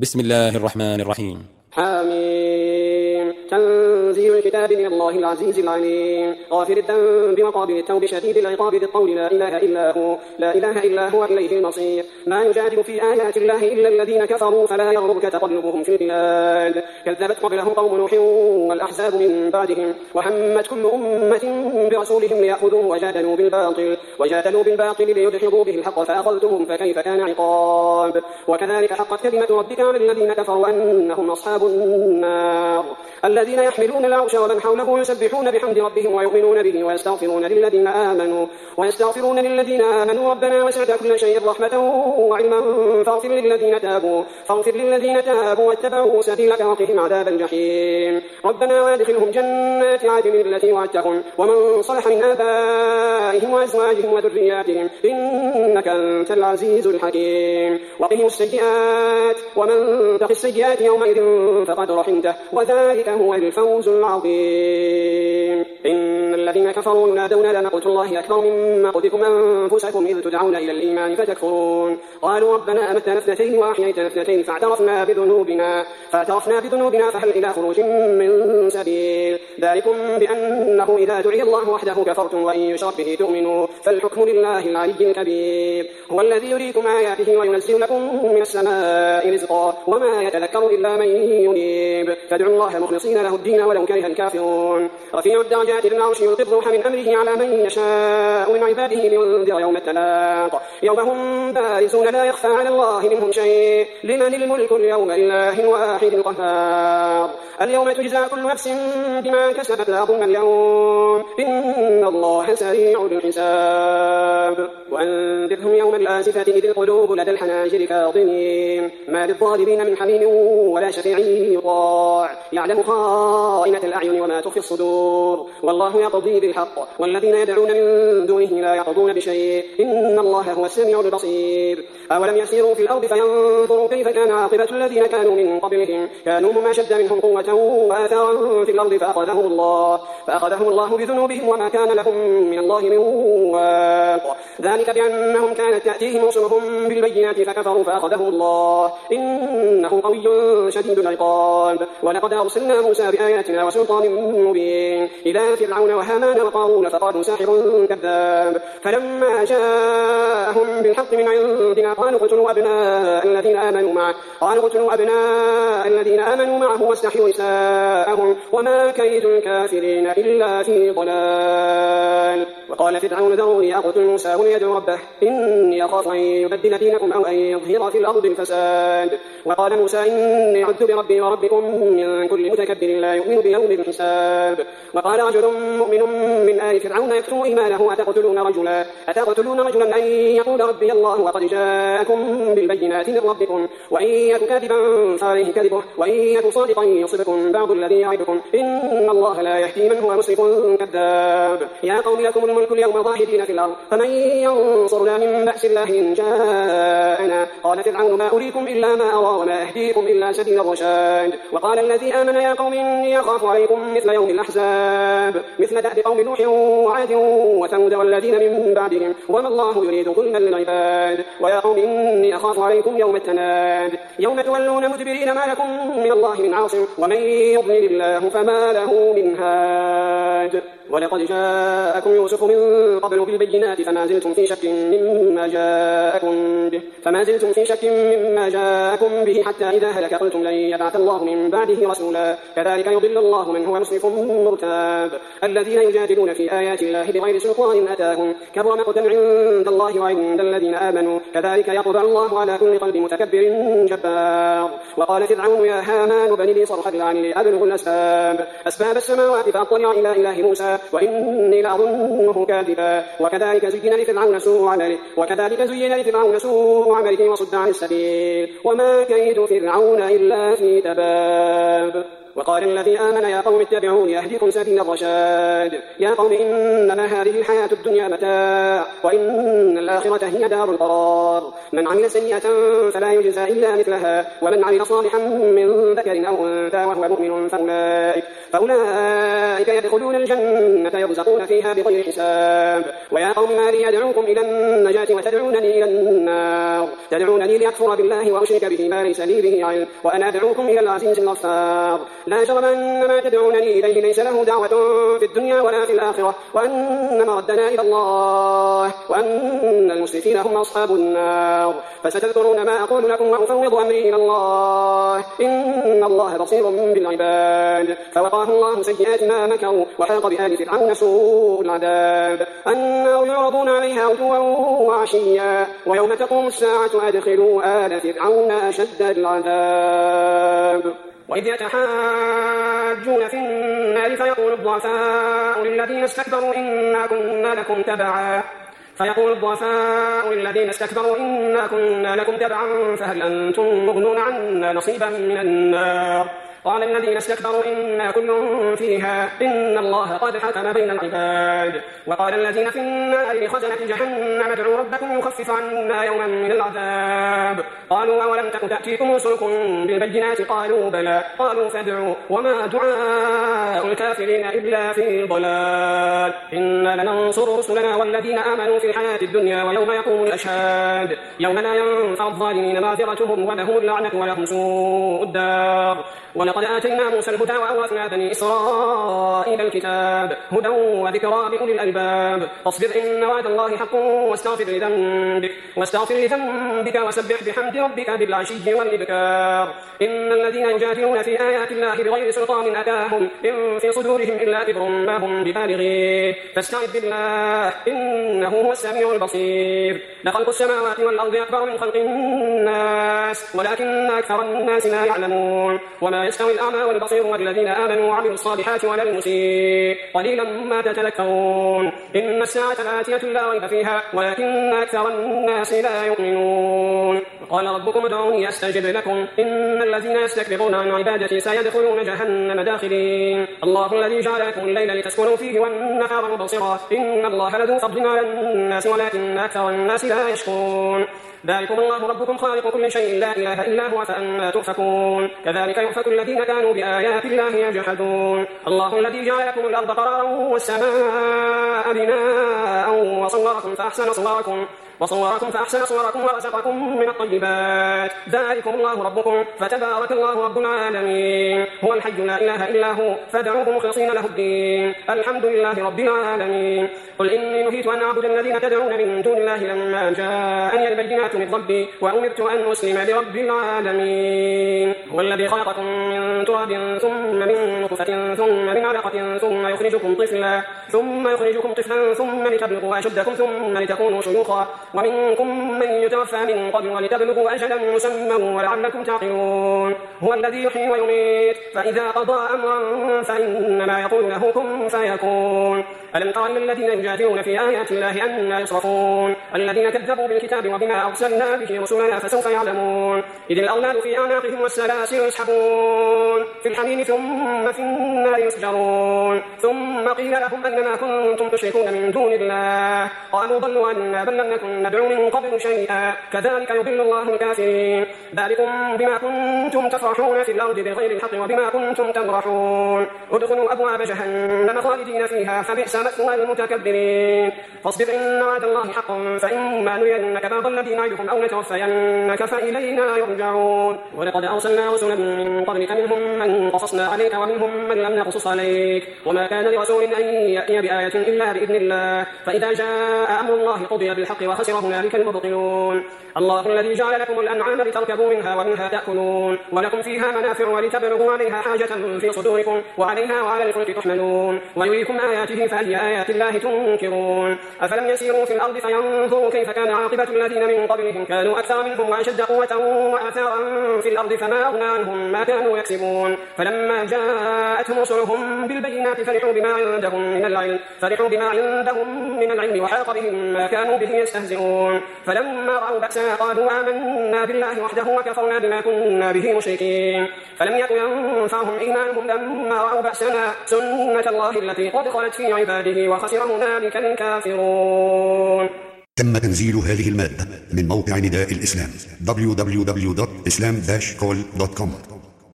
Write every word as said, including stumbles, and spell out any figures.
بسم الله الرحمن الرحيم. حاميم. تنزيل الكتاب من الله العزيز العليم غافر الذنب وقابل التوب شديد العقاب ذي الطول لا إله إلا هو لا إله إلا هو إليه المصير. ما يجادل في آيات الله إلا الذين كفروا فلا يغرك تقلبهم في البلاد. كذبت قبلهم قوم نوح والأحزاب من بعدهم وهمت كل أمة برسولهم ليأخذوه وجادلوا بالباطل وجادلوا بالباطل ليدحضوا به الحق فأخذتهم فكيف كان عقاب. وكذلك حقت كلمة ربك على الذين كفروا أنهم أصحاب النار الذين يحملون العرش ومن حوله يسبحون بحمد ربهم ويؤمنون به ويستغفرون للذين آمنوا ويستغفرون للذين آمنوا ربنا وسعت كل شيء رحمة وعلما فاغفر للذين تابوا فاغفر للذين تابوا واتبعوا سبيلك وقهم عذاب الجحيم. ربنا وادخلهم جنات عدن التي وعدتهم ومن صلح من آبائهم وأزواجهم وذرياتهم إنك أنت العزيز الحكيم. وقهم السيئات ومن تق السيئات يومئذ فقد رحمته وذلك هو الفوز العظيم. إن الذين كفروا ينادون لمقت الله أكبر من مقتكم أنفسكم إذ تدعون إلى الإيمان فتكفرون. قالوا ربنا أمتنا اثنتين وأحييتنا اثنتين فاعترفنا بذنوبنا فاعترفنا بذنوبنا فهل إلى خروج من سبيل. ذلكم بأنه إذا دعي الله وحده كفرتم وإن يشرك به تؤمنوا فالحكم لله العلي الكبير. هو الذي يريكم آياته وينزل لكم من السماء رزقا وما يتذكر إلا من ينيب فادعوا الله مخلصين له الدين ولو كره الكافرون. رفيع الدرجات العرش يلقي الروح من أمره على من يشاء من عباده لينذر يوم التلاق يوم هم بارزون لا يخفى على الله منهم شيء لمن الملك اليوم لله الواحد القهار. اليوم تجزى كل نفس بما كسبت لا ظلم اليوم إن الله سريع الحساب. وأنذرهم يوم الآزفة إذ القلوب لدى الحناجر كاظمين ما للظالمين من حميم ولا شفيع يطاع يعلم خائنة الأعين وما تخفي الصدور والله يقضي بالحق والذين يدعون من دونه لا يقضون بشيء إن الله هو السميع البصير. أولم يسيروا في الأرض فينظروا كيف كان عاقبة الذين كانوا من قبلهم كانوا هم أشد منهم قوة وآثارا في الأرض فأخذهم الله فأخذهم الله بذنوبهم وما كان لهم من الله من واق. ذلك بأنهم كانت تأتيهم رسلهم بالبينات فكفروا فأخذهم الله إنه قوي شديد العقاب. ولقد أرسلنا موسى بآياتنا وسلطان مبين إلى فرعون وهامان وقارون فقالوا ساحر كذاب فلما جاءهم بالحق من عندنا قالوا اقتلوا أبناء الذين آمنوا معه قالوا اقتلوا أبناء الذين آمنوا معه واستحيوا نساءهم وما كيد الكافرين إلا في ضلال. وقال فرعون ذروني أقتل موسى وليدعو ربه إني أخاف أن يبدل دينكم أو أن يظهر في الأرض الفساد. وقال موسى إني عذت بربي وربكم من كل متكبر لا يؤمن بيوم الحساب. وقال رجل مؤمن من آل فرعون يكتم إيمانه أتقتلون رجلا أتقتلون رجلا أن يقول ربي الله وقد جاءكم بالبينات من ربكم وإن يك كاذبا فعليه كذبه وإن يك صادقا يصبكم بعض الذي يعدكم إن الله لا يهدي من هو مسرف كذاب. يا قوم لكم الملك اليوم ظاهرين في الأرض فمن ينصرنا من بأس الله إن جاءنا. قال فرعون ما أريكم إلا ما أرى وما أهديكم إلا سبيل الرشاد. وقال الذي آمن يا قوم إني أخاف عليكم مثل يوم الأحزاب مثل دأب قوم نوح وعاد وثمود والذين من بعدهم وما الله يريد ظلما للعباد. ويا قوم إني أخاف عليكم يوم التناد يوم تولون مدبرين ما لكم من الله من عاصم ومن يضلل الله فما له من هاد. ولقد جاءكم يوسف من قبل بالبينات فما زلتم في شك مما جاءكم به فما زلتم في شك مما جاءكم به حتى إذا هلك قلتم لن يبعث الله من بعده رسولا كذلك يضل الله من هو مسرف مرتاب. الذين يجادلون في آيات الله بغير سلطان أتاهم كبر مقتا عند الله وعند الذين آمنوا كذلك يطبع الله على كل قلب متكبر جبار. وقال فرعون يا هامان بن لي صرحا لعلي أبلغ الأسباب أسباب السماوات فأطلع إلى إله موسى وإني لأظنه كاذبا. وكذلك زين لفرعون سوء عمله وكذلك زين لفرعون سوء عمله وصد عن السبيل وما كيد فرعون إلا في تباب. وقال الذي آمن يا قوم اتبعون يهديكم سبيل الرشاد يا قوم إنما هذه الحياة الدنيا متاع وإن الآخرة هي دار القرار من عمل سيئة فلا يجزى إلا مثلها ومن عمل صالحا من ذكر أو أنثى وهو مؤمن فأولئك, فأولئك يدخلون الجنة يرزقون فيها بغير حساب ويا قوم ما لي يدعوكم إلى النجاة وتدعونني إلى النار تدعونني لأكفر بالله وأشرك به ما ليس لي به علم وأنا أدعوكم إلى العزيز الغفار لا جرم أن ما تدعونني إليه ليس له دعوة في الدنيا ولا في الآخرة وأن مردنا إلى الله وأن المسرفين هم أصحاب النار فستذكرون ما أقول لكم وأفوض أمري إلى الله إن الله بصير بالعباد فوقاه الله سيئات ما مكروا وحاق بآل فرعون سوء العذاب النار يعرضون عليها غدوا وعشيا ويوم تقوم الساعة أدخلوا آل فرعون أشد العذاب وإذ يتحاجون في النار فيقول الضعفاء للذين استكبروا إنا كنا لكم تبعا فيقول الضعفاء للذين استكبروا إنا كنا لكم تبعا فهل أنتم مغنون عنا نصيبا من النار قال الذين استكبروا إنا كل فيها إن الله قد حكم بين العباد وقال الذين في النار لخزنة جهنم ادعوا ربكم يخفف عنا يوما من العذاب قالوا أولم تك تأتيكم رسلكم بالبينات قالوا بلى قالوا فادعوا وما دعاء الكافرين إلا في ضلال إنا لننصر رسلنا والذين آمنوا في الحياة الدنيا ويوم يقوم الأشهاد يوم لا ينفع الظالمين معذرتهم ولهم اللعنة ولهم سوء الدار ولقد آتينا موسى الهدى وأورثنا بني إسرائيل الكتاب هدى وذكرى لأولي الألباب فاصبر إن وعد الله حق واستغفر لذنبك واستغفر لذنبك وسبح بحمد ربك بالعشي والإبكار إن الذين يجادلون في آيات الله بغير سلطان أتاهم إن في صدورهم إلا كبر ما هم ببالغيه فاستعذ بالله إنه هو السميع البصير لخلق السماوات والأرض أكبر من خلق الناس ولكن أكثر الناس لا يعلمون وما يستوي الأعمى والبصير والذين آمنوا وعملوا الصالحات ولا المسيء قليلا ما تتذكرون إن الساعة لآتية لا ريب فيها ولكن أكثر الناس لا يؤمنون قال ربكم ادعوني أستجب لكم إن الذين يستكبرون عن عبادتي سيدخلون جهنم داخلين الله الذي جعل لكم الليل لتسكنوا فيه والنهار مبصرا إن الله لذو فضل على الناس ولكن أكثر الناس لا يشكرون ذلكم الله ربكم خالق كل شيء لا إله إلا هو فأنا تؤفكون كذلك يؤفك الذين كانوا بآيات الله يجحدون الله الذي جعل لكم الأرض قرارا والسماء بناء وصوركم فأحسن صوركم وصوركم فأحسن صوركم ورزقكم من الطيبات ذلكم الله ربكم فتبارك الله رب العالمين هو الحي لا إله إلا هو فادعوه مخلصين له الدين الحمد لله رب العالمين قل إني نهيت أن أعبد الذين تدعون من دون الله لما جاءني البينات من ربي وأمرت أن أسلم لرب العالمين هو الذي خلقكم من تراب ثم من نطفة ثم من علقة ثم يخرجكم طفلا ثم يخرجكم طفلا ثم لتبلغوا أشدكم ثم لتكونوا شيوخا ومنكم من يتوفى من قبل ولتبلغوا أجلا مسمى ولعلكم تعقلون هو الذي يحيي ويميت فإذا قضى أمرا فإنما يقول له كن فيكون ألم تر إلى الذين يجادلون في آيات الله أنى يصرفون الذين كذبوا بالكتاب وبما أرسلنا به رسلنا فسوف يعلمون إذ الأغلال في أعناقهم والسلاسل يسحبون في الحميم ثم في النار يسجرون ثم قيل لهم أين ما كنتم تشركون من دون الله قالوا ضلوا عنا بل لم نكن ندعو من قبل شيئا كذلك يضل الله الكافرين ذلكم بما كنتم تفرحون في الأرض بغير الحق وبما كنتم تمرحون ادخلوا أبواب جهنم خالدين فيها فبئس مثوى المتكبرين فاصبر إن وعد الله حق فإما نرينك بعض الذي نعدهم أو نتوفينك فإلينا يرجعون ولقد أرسلنا رسلا من قبلك منهم من قصصنا عليك ومنهم من لم نقصص عليك وما كان لرسول أن يأتي بآية إلا بإذن الله فإذا جاء أمر الله قضي بالحق وخسر هنالك المبطلون الله الذي جعل لكم الأنعام لتركبوا منها ومنها تأكلون ولكم فيها منافع ولتبلغوا عليها حاجة في صدوركم وعليها وعلى الفلك تحملون ويريكم آياته فأي فبأي آيات الله تنكرون أفلم يسيروا في الأرض فينظروا كيف كان عاقبة الذين من قبلهم كانوا أكثر منهم وأشد قوة وآثارا في الأرض فما أغنى عنهم ما كانوا يكسبون فلما جاءتهم رسلهم بالبينات فرحوا بما عندهم من العلم فرحوا بما عندهم من العلم وحاق بهم ما كانوا به يستهزئون فلما رأوا بأسنا قالوا آمنا بالله وحده وكفرنا بما كنا به مشركين فلم يكن ينفعهم إيمانهم لما رأوا بأسنا سنة الله التي قد خلت في عباده وخسر هنالك الكافرون. تم تنزيل هذه المادة من موقع نداء الإسلام دبليو دبليو دبليو دوت إسلام داش كول دوت كوم.